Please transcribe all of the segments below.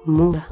muda.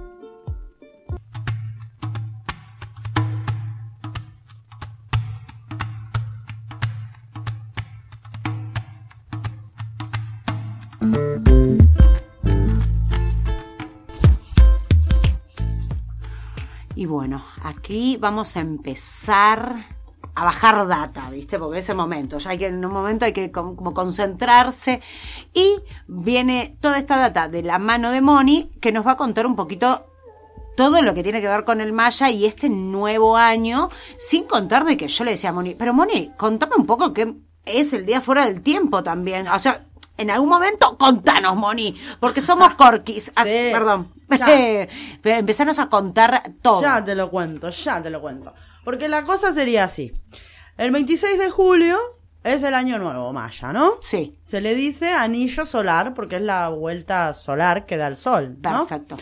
Y bueno, aquí vamos a empezar a bajar data, ¿viste? Porque es el momento, ya en un momento hay que como concentrarse, y viene toda esta data de la mano de Moni, que nos va a contar un poquito todo lo que tiene que ver con el Maya y este nuevo año, sin contar de que yo le decía a Moni, pero Moni, contame un poco qué es el día fuera del tiempo también, o sea, en algún momento contanos, Moni, porque somos corquis. Sí, perdón. Empezanos a contar todo. Ya te lo cuento. Porque la cosa sería así. El 26 de julio es el año nuevo maya, ¿no? Sí. Se le dice anillo solar porque es la vuelta solar que da el sol, ¿no? Perfecto.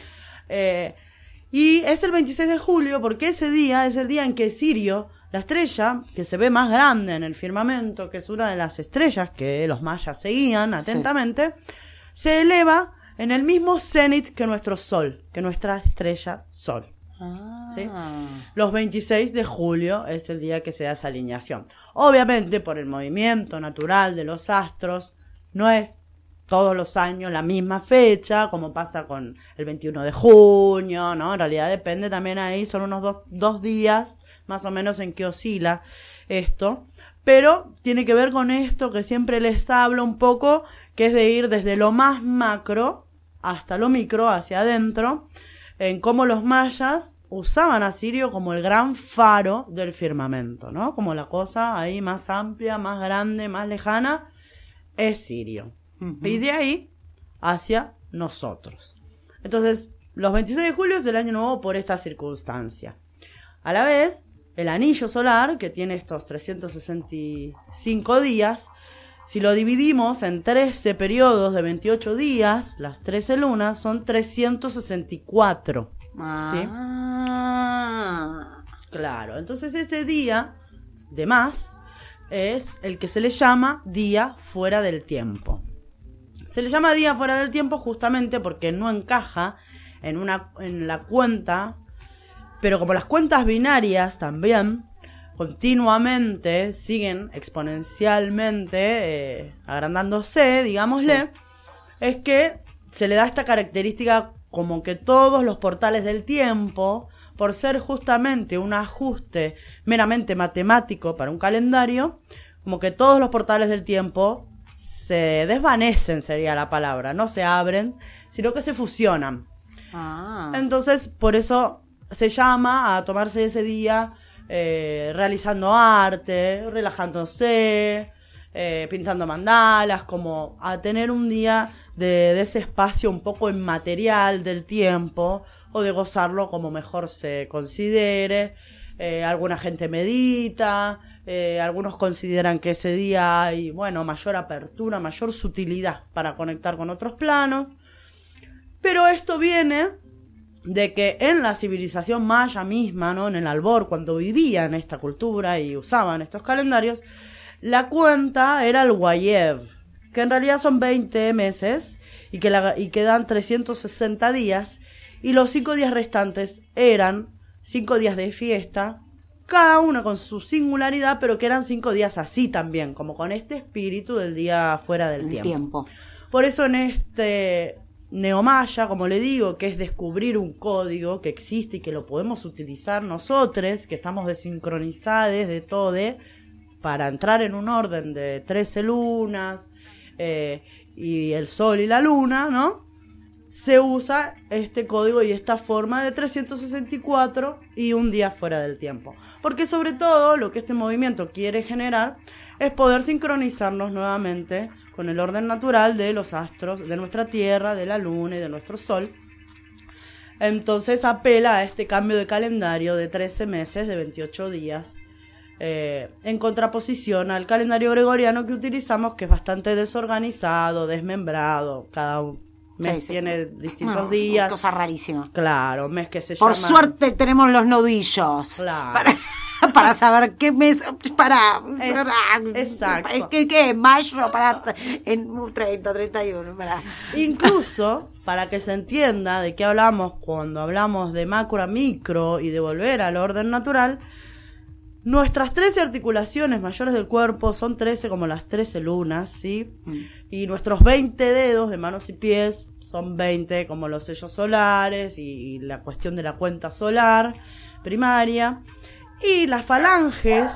Y es el 26 de julio porque ese día es el día en que Sirio, la estrella que se ve más grande en el firmamento, que es una de las estrellas que los mayas seguían atentamente, se eleva en el mismo cenit que nuestro sol, que nuestra estrella sol. ¿Sí? Los 26 de julio es el día que se da esa alineación. Obviamente, por el movimiento natural de los astros, no es todos los años la misma fecha, como pasa con el 21 de junio, ¿no? En realidad depende también ahí, son unos dos días más o menos en que oscila esto, pero tiene que ver con esto que siempre les hablo un poco, que es de ir desde lo más macro hasta lo micro, hacia adentro, en cómo los mayas usaban a Sirio como el gran faro del firmamento, ¿no? Como la cosa ahí más amplia, más grande, más lejana, es Sirio. Uh-huh. Y de ahí hacia nosotros. Entonces, los 26 de julio es el año nuevo por esta circunstancia. A la vez, el anillo solar, que tiene estos 365 días, si lo dividimos en 13 periodos de 28 días, las 13 lunas son 364. ¿Sí? Claro, entonces ese día de más es el que se le llama día fuera del tiempo. Se le llama día fuera del tiempo justamente porque no encaja en la cuenta, pero como las cuentas binarias también continuamente siguen exponencialmente agrandándose, digámosle, es que se le da esta característica como que todos los portales del tiempo, por ser justamente un ajuste meramente matemático para un calendario, como que todos los portales del tiempo se desvanecen, sería la palabra, no se abren, sino que se fusionan. Entonces, por eso se llama a tomarse ese día realizando arte, relajándose, pintando mandalas, como a tener un día de ese espacio un poco inmaterial del tiempo, o de gozarlo como mejor se considere. Alguna gente medita, algunos consideran que ese día hay, mayor apertura, mayor sutilidad para conectar con otros planos. Pero esto viene de que en la civilización maya misma, ¿no? En el albor, cuando vivían esta cultura y usaban estos calendarios, la cuenta era el Wayeb, que en realidad son 20 meses y que dan 360 días, y los 5 días restantes eran 5 días de fiesta, cada uno con su singularidad, pero que eran 5 días así también, como con este espíritu del día fuera del tiempo. Por eso en este neomaya, como le digo, que es descubrir un código que existe y que lo podemos utilizar nosotros, que estamos desincronizados de todo, para entrar en un orden de 13 lunas y el sol y la luna, ¿no? Se usa este código y esta forma de 364 y un día fuera del tiempo. Porque sobre todo lo que este movimiento quiere generar es poder sincronizarnos nuevamente con el orden natural de los astros, de nuestra Tierra, de la Luna y de nuestro Sol. Entonces apela a este cambio de calendario de 13 meses, de 28 días, en contraposición al calendario gregoriano que utilizamos, que es bastante desorganizado, desmembrado. Cada mes tiene distintos días. Cosa rarísima. Claro, mes que se Por llama... suerte tenemos los nudillos. Claro. para saber qué mes, exacto. ¿Qué? Mayo, en 31, para. Incluso, para que se entienda de qué hablamos cuando hablamos de macro a micro y de volver al orden natural, nuestras 13 articulaciones mayores del cuerpo son 13 como las 13 lunas, ¿sí? Y nuestros 20 dedos de manos y pies son 20 como los sellos solares y la cuestión de la cuenta solar primaria. Y las falanges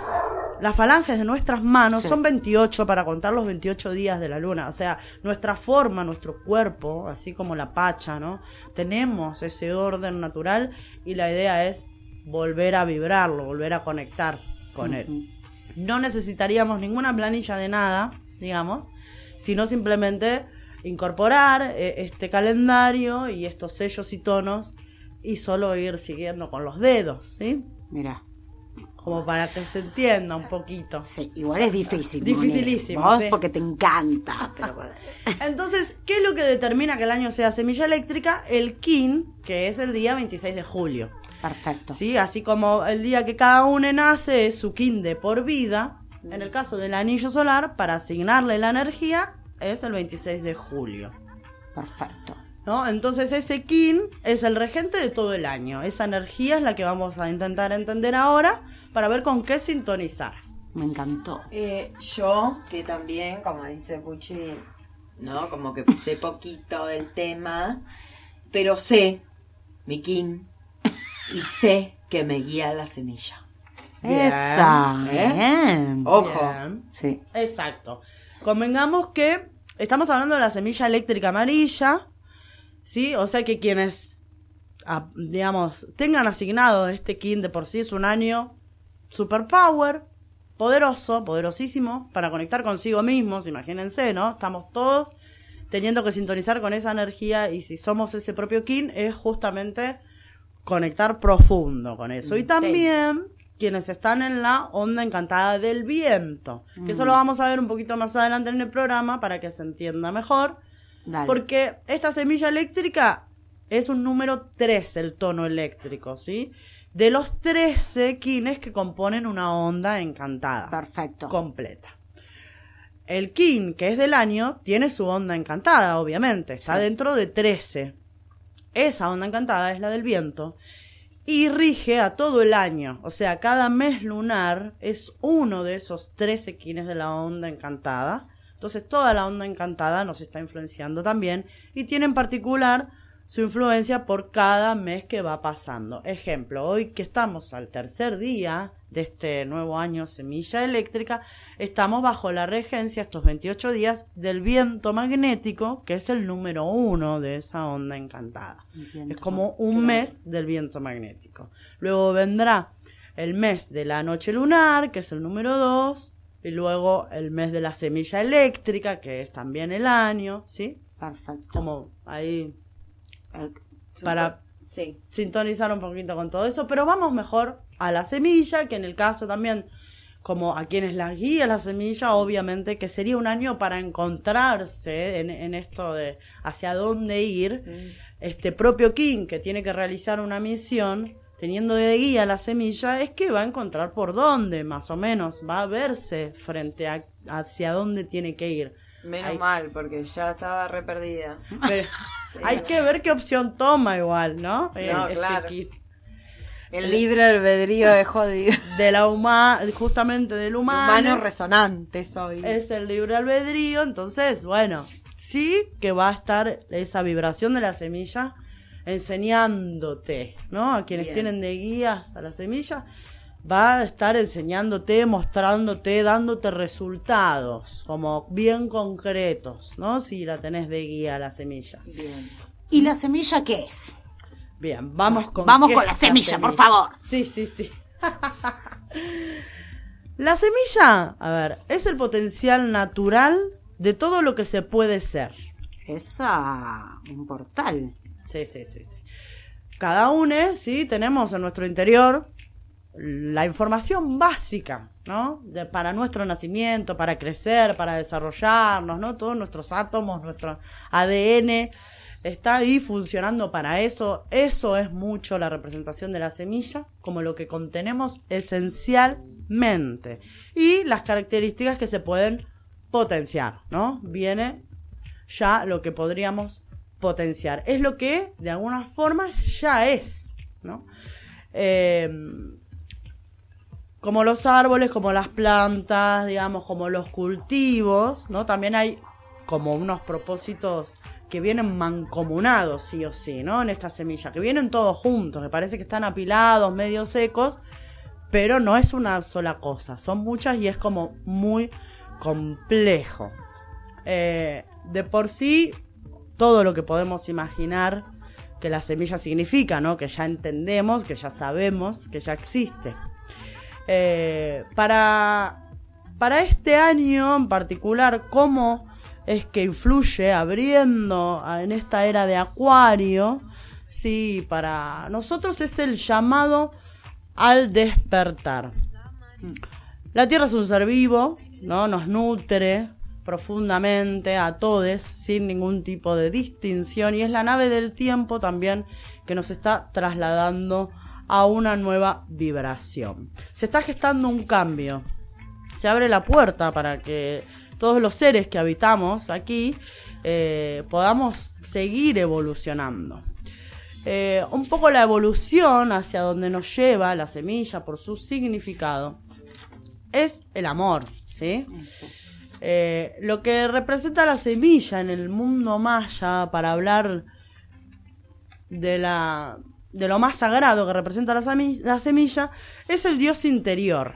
de nuestras manos son 28 para contar los 28 días de la luna. O sea, nuestra forma, nuestro cuerpo, así como la pacha, ¿no? Tenemos ese orden natural y la idea es volver a vibrarlo, volver a conectar con él. No necesitaríamos ninguna planilla de nada, digamos, sino simplemente incorporar este calendario y estos sellos y tonos y solo ir siguiendo con los dedos, ¿sí? Mira. Como para que se entienda un poquito. Sí, igual es difícil. Dificilísimo. Vos ¿sí? porque te encanta. Pero... Entonces, ¿qué es lo que determina que el año sea semilla eléctrica? El kin, que es el día 26 de julio. Perfecto. Sí, así como el día que cada uno nace es su kin de por vida, en el caso del anillo solar, para asignarle la energía, es el 26 de julio. Perfecto. ¿No? Entonces ese kin es el regente de todo el año. Esa energía es la que vamos a intentar entender ahora para ver con qué sintonizar. Me encantó. Yo, que también, como dice Puchi, ¿no? Como que sé poquito del tema, pero sé mi kin y sé que me guía la semilla. Esa. Bien. Ojo. Bien. Sí. Exacto. Convengamos que estamos hablando de la semilla eléctrica amarilla, ¿sí? O sea que quienes, digamos, tengan asignado este kin de por sí es un año superpower, poderoso, poderosísimo, para conectar consigo mismos, imagínense, ¿no? Estamos todos teniendo que sintonizar con esa energía y si somos ese propio kin es justamente conectar profundo con eso. Y también quienes están en la onda encantada del viento, que eso lo vamos a ver un poquito más adelante en el programa para que se entienda mejor. Dale. Porque esta semilla eléctrica es un número 13, el tono eléctrico, ¿sí? De los 13 kines que componen una onda encantada. Perfecto. Completa. El kin, que es del año, tiene su onda encantada, obviamente. Está dentro de 13. Esa onda encantada es la del viento. Y rige a todo el año. O sea, cada mes lunar es uno de esos 13 kines de la onda encantada. Entonces toda la onda encantada nos está influenciando también y tiene en particular su influencia por cada mes que va pasando. Ejemplo, hoy que estamos al tercer día de este nuevo año semilla eléctrica, estamos bajo la regencia estos 28 días del viento magnético, que es el número 1 de esa onda encantada. Es como un mes del viento magnético. Luego vendrá el mes de la noche lunar, que es el número 2. Y luego el mes de la semilla eléctrica, que es también el año, ¿sí? Perfecto. Como ahí para Sí. sintonizar un poquito con todo eso. Pero vamos mejor a la semilla, que en el caso también, como a quienes la guía la semilla, obviamente que sería un año para encontrarse en esto de hacia dónde ir. Este propio kin, que tiene que realizar una misión, teniendo de guía la semilla, es que va a encontrar por dónde, más o menos, va a verse frente a hacia dónde tiene que ir. Menos mal, porque ya estaba re perdida. Pero hay que ver qué opción toma igual, ¿no? Claro. kit. El libre albedrío es jodido. Justamente del Humano humano. resonante soy. Es el libre albedrío, entonces, bueno, sí que va a estar esa vibración de la semilla enseñándote, ¿no? A quienes Bien. tienen de guías a la semilla, va a estar enseñándote, mostrándote, dándote resultados, como bien concretos, ¿no? Si la tenés de guía a la semilla. Bien. ¿Y la semilla qué es? Bien, vamos con Vamos qué con la es semilla, por favor. Sí, sí, sí. La semilla, a ver, es el potencial natural de todo lo que se puede ser. Un portal. Sí, sí, sí, sí. Cada uno, sí, tenemos en nuestro interior la información básica, ¿no? Para nuestro nacimiento, para crecer, para desarrollarnos, ¿no? Todos nuestros átomos, nuestro ADN está ahí funcionando para eso. Eso es mucho la representación de la semilla, como lo que contenemos esencialmente. Y las características que se pueden potenciar, ¿no? Viene ya lo que podríamos potenciar. Es lo que, de alguna forma, ya es, ¿no? Como los árboles, como las plantas, digamos, como los cultivos, ¿no? También hay como unos propósitos que vienen mancomunados, sí o sí, ¿no? En esta semilla, que vienen todos juntos, que parece que están apilados, medio secos, pero no es una sola cosa, son muchas y es como muy complejo. De por sí, todo lo que podemos imaginar que la semilla significa, ¿no? Que ya entendemos, que ya sabemos, que ya existe. Para este año en particular, ¿cómo es que influye abriendo en esta era de Acuario? Sí, para nosotros es el llamado al despertar. La Tierra es un ser vivo, ¿no? Nos nutre profundamente a todos, sin ningún tipo de distinción, y es la nave del tiempo también que nos está trasladando a una nueva vibración. Se está gestando un cambio. Se abre la puerta para que todos los seres que habitamos aquí podamos seguir evolucionando. Un poco la evolución hacia donde nos lleva la semilla por su significado es el amor, ¿sí? Lo que representa la semilla en el mundo maya, para hablar de lo más sagrado que representa la semilla, es el Dios interior.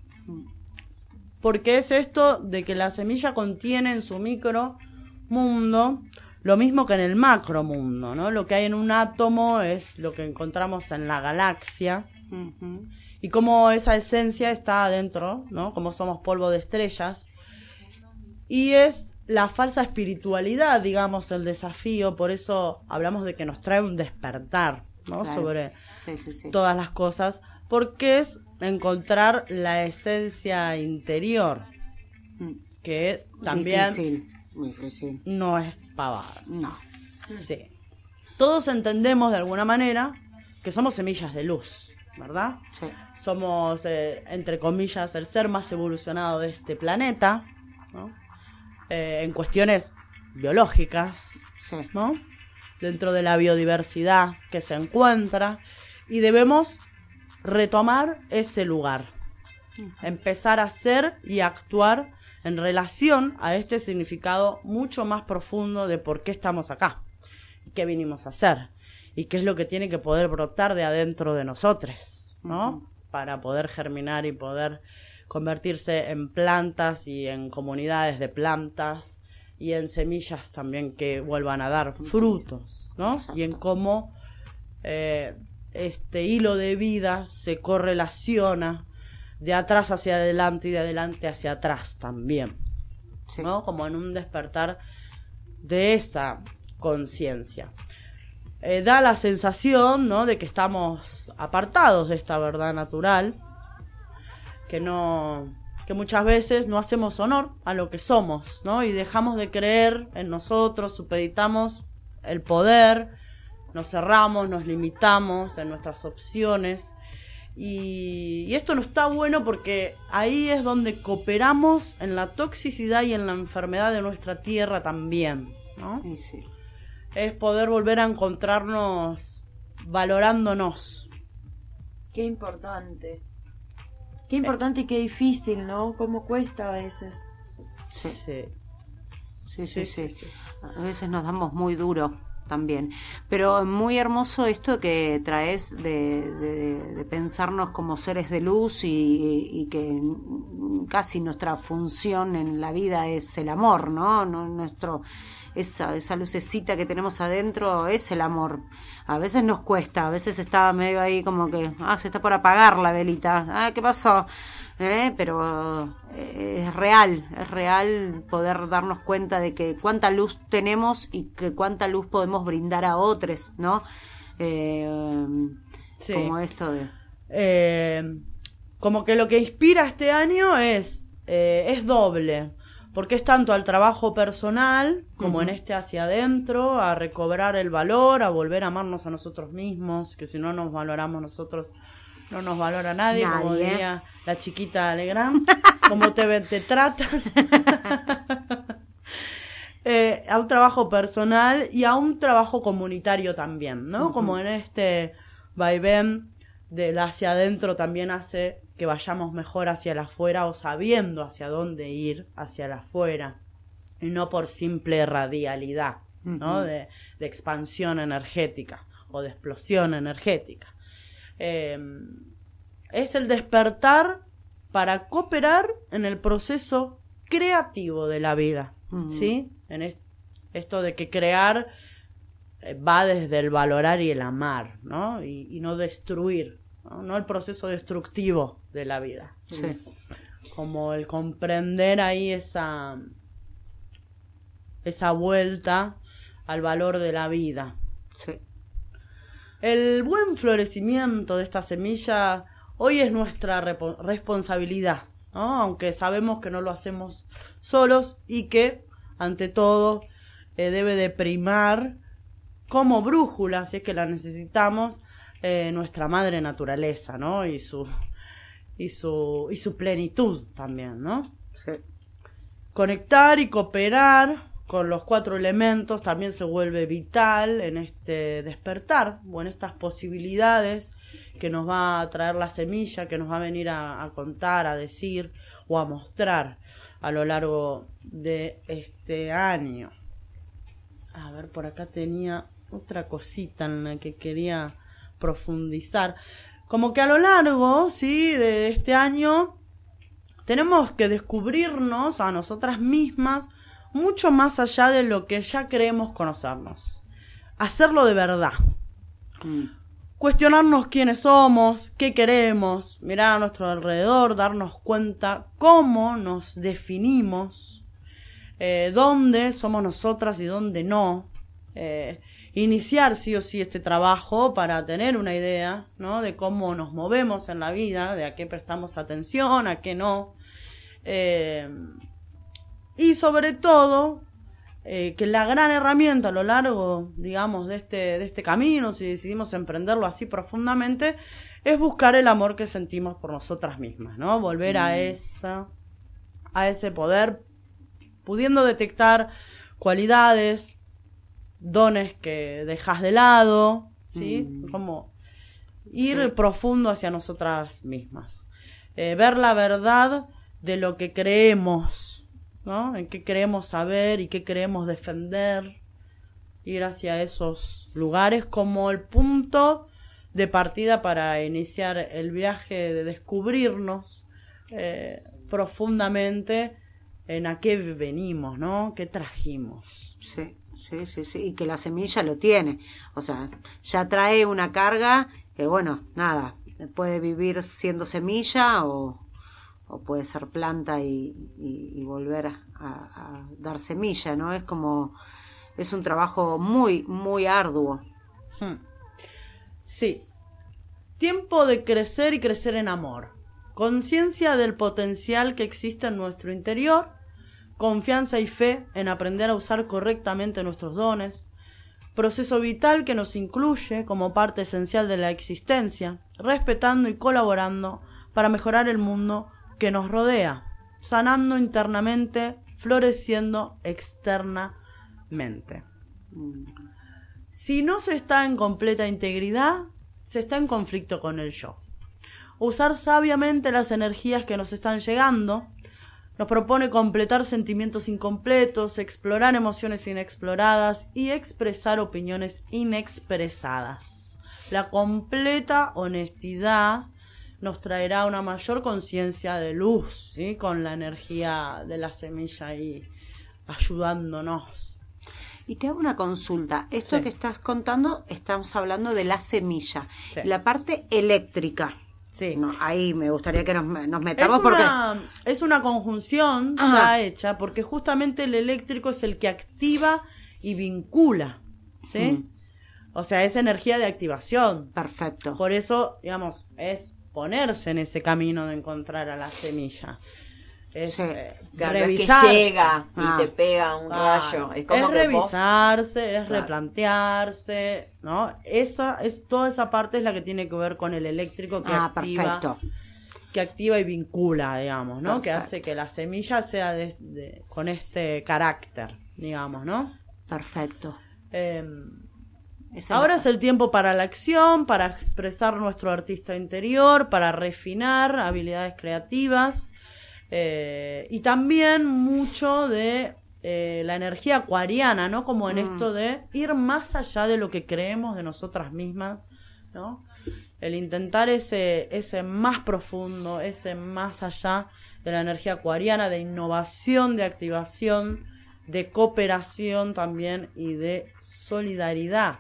Porque es esto de que la semilla contiene en su micro mundo lo mismo que en el macro mundo, ¿no? Lo que hay en un átomo es lo que encontramos en la galaxia. Uh-huh. Y cómo esa esencia está adentro, ¿no? Como somos polvo de estrellas. Y es la falsa espiritualidad, digamos, el desafío. Por eso hablamos de que nos trae un despertar, ¿no? Claro. Sobre todas las cosas. Porque es encontrar la esencia interior. Que también muy difícil. No es pavada. No. Sí. Todos entendemos de alguna manera que somos semillas de luz, ¿verdad? Sí. Somos, entre comillas, el ser más evolucionado de este planeta, ¿no? En cuestiones biológicas, sí, ¿no? Dentro de la biodiversidad que se encuentra, y debemos retomar ese lugar, empezar a ser y actuar en relación a este significado mucho más profundo de por qué estamos acá, qué vinimos a hacer y qué es lo que tiene que poder brotar de adentro de nosotros, ¿no? Para poder germinar y poder convertirse en plantas y en comunidades de plantas y en semillas también que vuelvan a dar frutos, ¿no? Exacto. Y en cómo este hilo de vida se correlaciona de atrás hacia adelante y de adelante hacia atrás también, sí, ¿no? Como en un despertar de esa conciencia. Da la sensación, ¿no? De que estamos apartados de esta verdad natural, que muchas veces no hacemos honor a lo que somos, ¿no? Y dejamos de creer en nosotros, supeditamos el poder, nos cerramos, nos limitamos en nuestras opciones. Y esto no está bueno porque ahí es donde cooperamos en la toxicidad y en la enfermedad de nuestra tierra también, ¿no? Sí, sí. Es poder volver a encontrarnos valorándonos. Qué importante. Qué importante y qué difícil, ¿no? Cómo cuesta a veces. Sí. Sí. A veces nos damos muy duro también, pero muy hermoso esto que traes de pensarnos como seres de luz y que casi nuestra función en la vida es el amor, ¿no? Esa lucecita que tenemos adentro es el amor. A veces nos cuesta, a veces está medio ahí como que se está por apagar la velita, ¿qué pasó? Pero es real poder darnos cuenta de que cuánta luz tenemos y que cuánta luz podemos brindar a otros, ¿no? Sí. Como esto de... como que lo que inspira este año es doble, porque es tanto al trabajo personal como en este hacia adentro, a recobrar el valor, a volver a amarnos a nosotros mismos, que si no nos valoramos nosotros, no nos valora nadie. Como diría la chiquita Legrand, como te tratan. A un trabajo personal y a un trabajo comunitario también, ¿no? Como en este vaivén del hacia adentro también hace que vayamos mejor hacia el afuera o sabiendo hacia dónde ir hacia el afuera y no por simple radialidad, ¿no? De expansión energética o de explosión energética. Es el despertar para cooperar en el proceso creativo de la vida, ¿sí? En esto de que crear va desde el valorar y el amar, ¿no? Y no destruir, ¿no? No el proceso destructivo de la vida. Sí. Como el comprender ahí esa vuelta al valor de la vida. Sí. El buen florecimiento de esta semilla hoy es nuestra responsabilidad, ¿no? Aunque sabemos que no lo hacemos solos y que, ante todo, debe de primar como brújula, si es que la necesitamos, nuestra madre naturaleza, ¿no? Y su plenitud también, ¿no? Sí. Conectar y cooperar con los 4 elementos también se vuelve vital en este despertar o en estas posibilidades que nos va a traer la semilla, que nos va a venir a contar, a decir o a mostrar a lo largo de este año. A ver, por acá tenía otra cosita en la que quería profundizar. Como que a lo largo, sí, de este año tenemos que descubrirnos a nosotras mismas mucho más allá de lo que ya creemos conocernos. Hacerlo de verdad. Cuestionarnos quiénes somos, qué queremos, mirar a nuestro alrededor, darnos cuenta cómo nos definimos, dónde somos nosotras y dónde no. Iniciar sí o sí este trabajo para tener una idea, ¿no? De cómo nos movemos en la vida, de a qué prestamos atención, a qué no. Y sobre todo, que la gran herramienta a lo largo, digamos, de este camino, si decidimos emprenderlo así profundamente, es buscar el amor que sentimos por nosotras mismas, ¿no? Volver a ese poder, pudiendo detectar cualidades, dones que dejas de lado, ¿sí? Como ir profundo hacia nosotras mismas. Ver la verdad de lo que creemos, ¿no? En qué queremos saber y qué queremos defender. Ir hacia esos lugares como el punto de partida para iniciar el viaje de descubrirnos profundamente en a qué venimos, ¿no? ¿Qué trajimos? Sí. Sí, y que la semilla lo tiene, o sea, ya trae una carga que, bueno, nada, puede vivir siendo semilla o puede ser planta y volver a dar semilla, ¿no? Es como, es un trabajo muy, muy arduo. Sí. Tiempo de crecer y crecer en amor. Conciencia del potencial que existe en nuestro interior. Confianza y fe en aprender a usar correctamente nuestros dones, proceso vital que nos incluye como parte esencial de la existencia, respetando y colaborando para mejorar el mundo que nos rodea, sanando internamente, floreciendo externamente. Si no se está en completa integridad, se está en conflicto con el yo. Usar sabiamente las energías que nos están llegando. Nos propone completar sentimientos incompletos, explorar emociones inexploradas y expresar opiniones inexpresadas. La completa honestidad nos traerá una mayor conciencia de luz, ¿sí? Con la energía de la semilla ahí ayudándonos. Y te hago una consulta. Esto que estás contando, estamos hablando de la semilla. Sí. La parte eléctrica. Sí. No, ahí me gustaría que nos metamos es una conjunción ya hecha, porque justamente el eléctrico es el que activa y vincula, ¿sí? O sea, es energía de activación. Perfecto. Por eso, digamos, es ponerse en ese camino de encontrar a la semilla. es Sí. Claro, no es que revisarse. llega y Ah. te pega un rayo. Es como que vos... revisarse, es Claro. replantearse, ¿no? Toda esa parte es la que tiene que ver con el eléctrico que Perfecto. activa y vincula, digamos, ¿no? Que Perfecto. hace que la semilla sea con este carácter, digamos, ¿no? Perfecto. Ahora es el tiempo para la acción, para expresar nuestro artista interior, para refinar habilidades creativas, y también mucho de la energía acuariana, ¿no? Como en esto de ir más allá de lo que creemos de nosotras mismas, ¿no? El intentar ese más profundo, ese más allá de la energía acuariana, de innovación, de activación, de cooperación también y de solidaridad.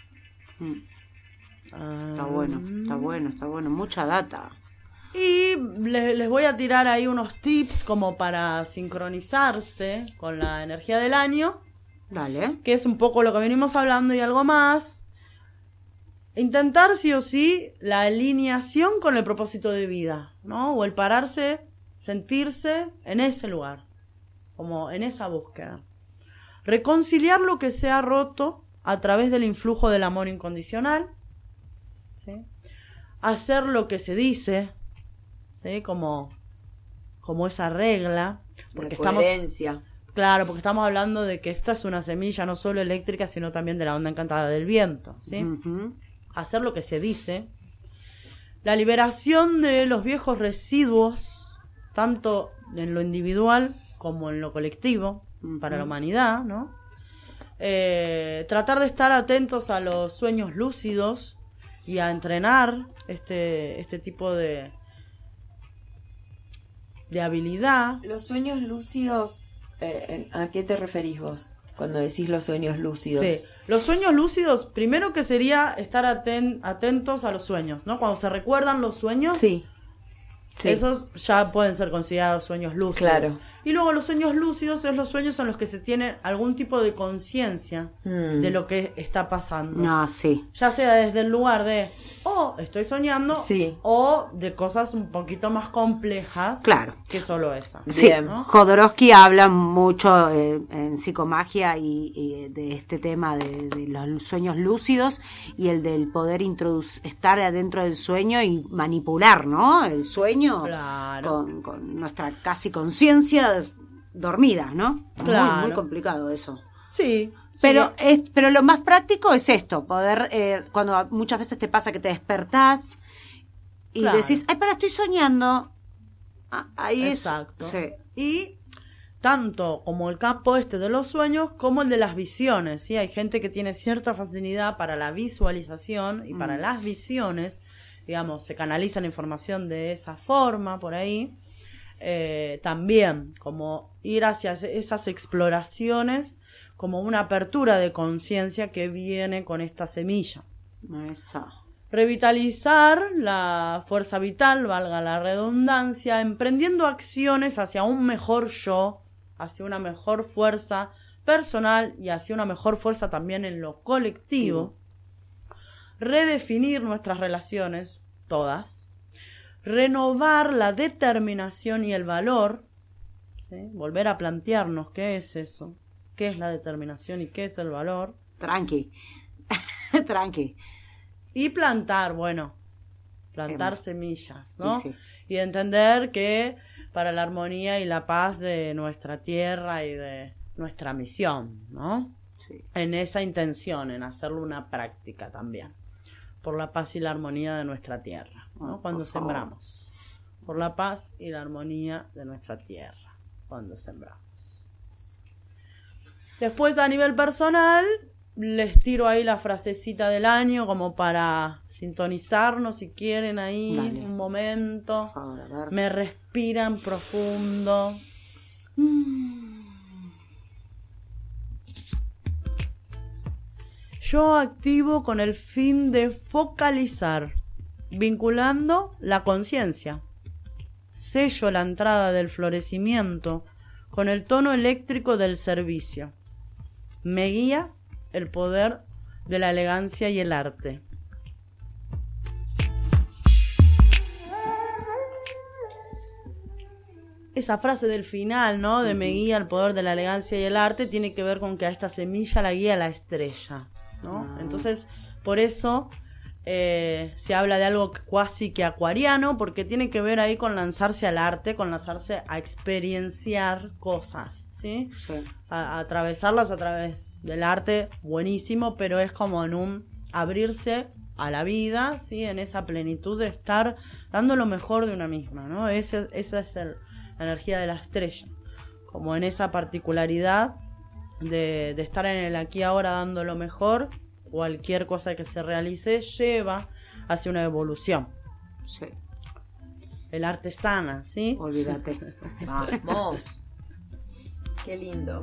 Está bueno. Mucha data. Y les voy a tirar ahí unos tips como para sincronizarse con la energía del año, Dale. que es un poco lo que venimos hablando y algo más. Intentar sí o sí la alineación con el propósito de vida, ¿no? O el pararse, sentirse en ese lugar, como en esa búsqueda. Reconciliar lo que se ha roto a través del influjo del amor incondicional, ¿sí? Hacer lo que se dice, ¿sí? Como esa regla, porque coherencia. Claro, porque estamos hablando de que esta es una semilla no solo eléctrica, sino también de la onda encantada del viento, ¿sí? Ujú. Hacer lo que se dice. La liberación de los viejos residuos, tanto en lo individual como en lo colectivo, para la humanidad, ¿no? Tratar de estar atentos a los sueños lúcidos y a entrenar este tipo de habilidad. Los sueños lúcidos, ¿a qué te referís vos cuando decís los sueños lúcidos? Sí, los sueños lúcidos, primero que sería estar atentos a los sueños, ¿no? Cuando se recuerdan los sueños, Sí. Sí. esos ya pueden ser considerados sueños lúcidos. Claro. Y luego los sueños lúcidos es los sueños en los que se tiene algún tipo de conciencia de lo que está pasando. No, sí. Ya sea desde el lugar de, estoy soñando, Sí. o de cosas un poquito más complejas Claro. que solo esa. Sí, Bien. ¿no? Jodorowsky habla mucho en psicomagia y de este tema de los sueños lúcidos y el del poder estar adentro del sueño y manipular, ¿no? El sueño Claro. con nuestra casi conciencia dormida, ¿no? Claro. Muy complicado eso. Sí. Pero sí. pero lo más práctico es esto, poder, cuando muchas veces te pasa que te despertás y Claro. decís, ay, pero estoy soñando. Ahí Exacto. es. Sí. Y tanto como el campo de los sueños como el de las visiones, ¿sí? Hay gente que tiene cierta facilidad para la visualización y para las visiones, digamos, se canaliza la información de esa forma por ahí. También como ir hacia esas exploraciones como una apertura de conciencia que viene con esta semilla. Eso. Revitalizar la fuerza vital, valga la redundancia, emprendiendo acciones hacia un mejor yo, hacia una mejor fuerza personal y hacia una mejor fuerza también en lo colectivo. Redefinir nuestras relaciones, todas. Renovar la determinación y el valor, ¿sí? Volver a plantearnos qué es eso, qué es la determinación y qué es el valor. Tranqui. Tranqui. Y plantar semillas, ¿no? Sí. Y entender que para la armonía y la paz de nuestra tierra y de nuestra misión, ¿no? Sí. En esa intención, en hacerlo una práctica también. Por la paz y la armonía de nuestra tierra, ¿no? Cuando por favor. sembramos. Por la paz y la armonía de nuestra tierra, cuando sembramos. Después, a nivel personal, les tiro ahí la frasecita del año como para sintonizarnos, si quieren, ahí. Dale. Un momento. Por favor, a ver. Me respiran profundo. Yo activo con el fin de focalizar, vinculando la conciencia. Sello la entrada del florecimiento con el tono eléctrico del servicio. Me guía el poder de la elegancia y el arte. esa frase del final, ¿no? De me guía el poder de la elegancia y el arte, tiene que ver con que a esta semilla la guía la estrella, ¿no? Entonces, por eso se habla de algo cuasi que acuariano, porque tiene que ver ahí con lanzarse al arte, con lanzarse a experienciar cosas, ¿sí? Sí. A atravesarlas a través del arte, buenísimo, pero es como en un abrirse a la vida, ¿sí? En esa plenitud de estar dando lo mejor de una misma, ¿no? Esa es la energía de la estrella, como en esa particularidad de estar en el aquí y ahora dando lo mejor. Cualquier cosa que se realice lleva hacia una evolución. Sí. El arte sana, ¿sí? Olvídate. Vamos. Qué lindo.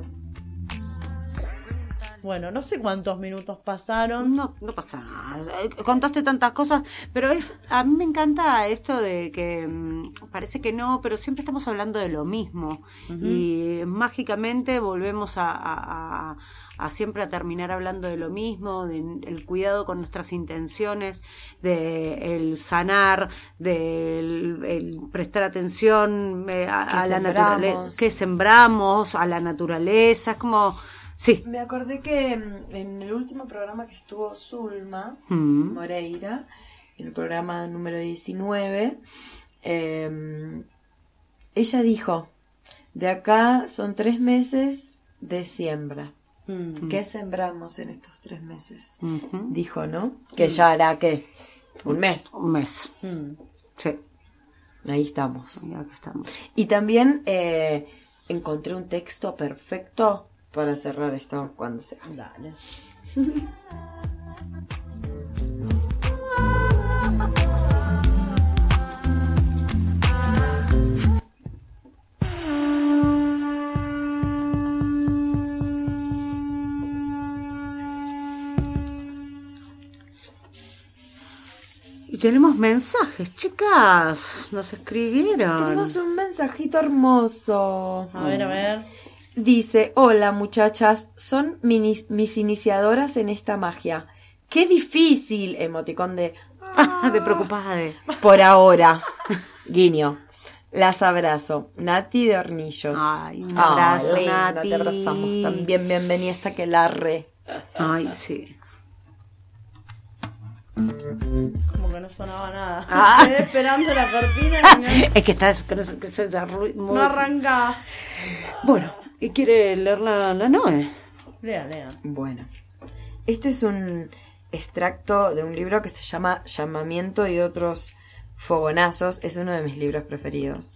Bueno, no sé cuántos minutos pasaron. No pasa nada. Contaste tantas cosas, pero a mí me encanta esto de que parece que no, pero siempre estamos hablando de lo mismo. Y mágicamente volvemos a siempre a terminar hablando de lo mismo, del cuidado con nuestras intenciones, del sanar, del el prestar atención a la naturaleza, que sembramos, a la naturaleza. Es como... Sí. Me acordé que en el último programa que estuvo Zulma Moreira, en el programa número 19, ella dijo, de acá son 3 meses de siembra. ¿Qué sembramos en estos 3 meses? Dijo, ¿no? Que ya hará, ¿qué? Un mes. Un mes. Sí. Ahí estamos. Y acá estamos. Y también encontré un texto perfecto para cerrar esto cuando sea. Dale. Y tenemos mensajes, chicas. Nos escribieron. Tenemos un mensajito hermoso. A ver. Dice, hola muchachas, son mis iniciadoras en esta magia. ¡Qué difícil! Emoticón de... de preocupada. Por ahora. Guiño. Las abrazo. Nati de Hornillos. Ay, un abrazo, linda, Nati. te abrazamos también. Bienvenida hasta que larre. Ay, sí. Como que no sonaba nada. Ah. Quedé esperando la cortina y Es que está... no arranca. Bueno, ¿y quiere leer la Noe? Lea. Bueno. Este es un extracto de un libro que se llama Llamamiento y otros fogonazos. Es uno de mis libros preferidos.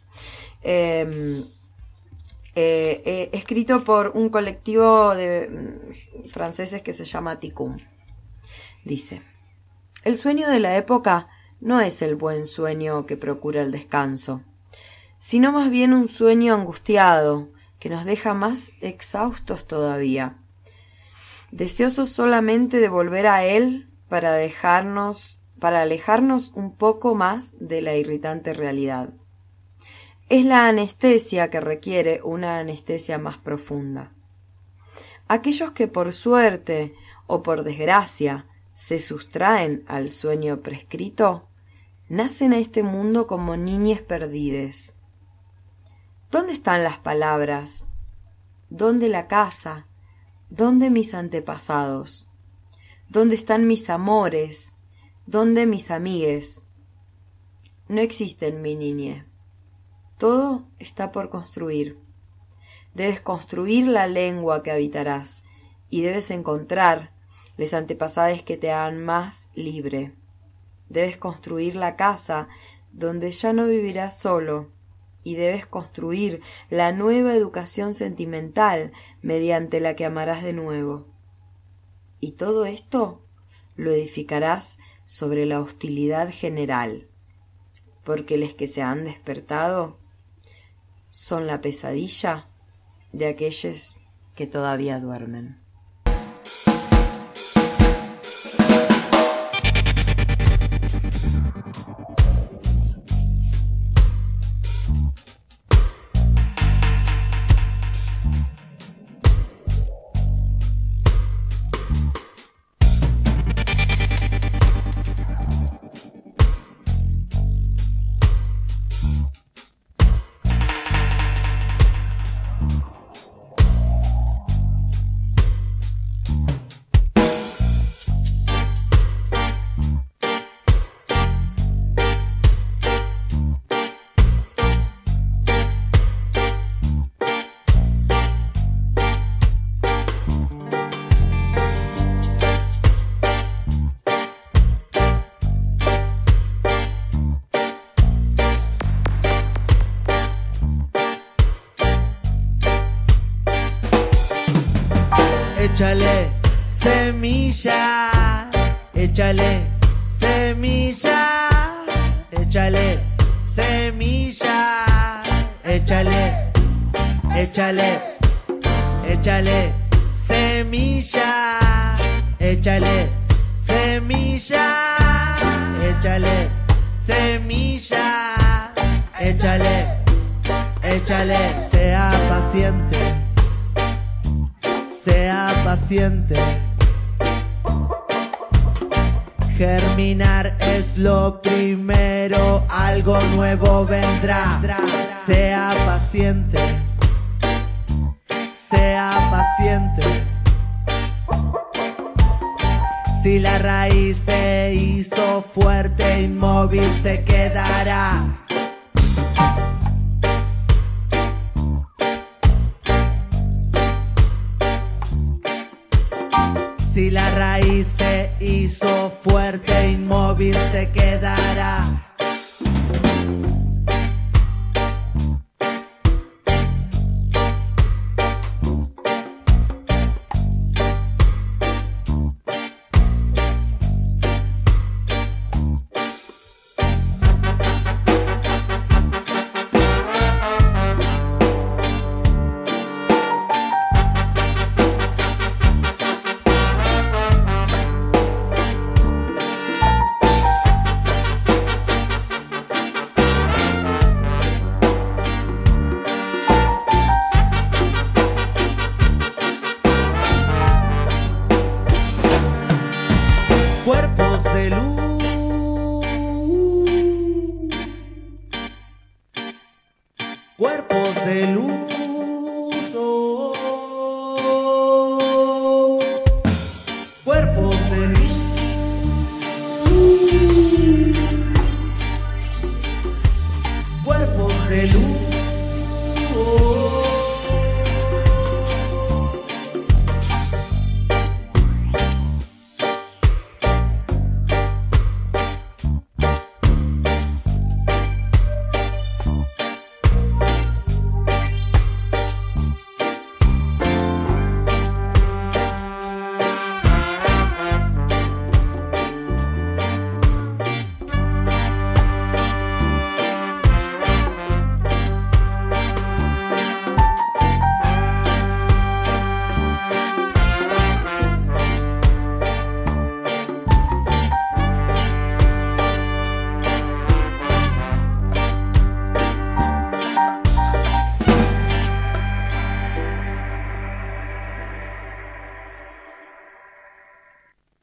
Escrito por un colectivo de franceses que se llama Ticum. Dice: el sueño de la época no es el buen sueño que procura el descanso, sino más bien un sueño angustiado que nos deja más exhaustos todavía, deseosos solamente de volver a él para alejarnos un poco más de la irritante realidad. Es la anestesia que requiere una anestesia más profunda. Aquellos que por suerte o por desgracia se sustraen al sueño prescrito, nacen a este mundo como niñes perdides. ¿Dónde están las palabras? ¿Dónde la casa? ¿Dónde mis antepasados? ¿Dónde están mis amores? ¿Dónde mis amigues? No existen, mi niñe. Todo está por construir. Debes construir la lengua que habitarás y debes encontrar les antepasados que te hagan más libre. Debes construir la casa donde ya no vivirás solo y debes construir la nueva educación sentimental mediante la que amarás de nuevo. Y todo esto lo edificarás sobre la hostilidad general, porque los que se han despertado son la pesadilla de aquellos que todavía duermen. semilla, échale semilla, échale semilla, échale, échale, échale semilla, échale semilla, échale semilla, échale, échale, sea paciente, sea paciente. Germinar es lo primero, algo nuevo vendrá. Sea paciente, sea paciente. Si la raíz se hizo fuerte, inmóvil se quedará. Si la raíz se hizo fuerte, inmóvil se quedará.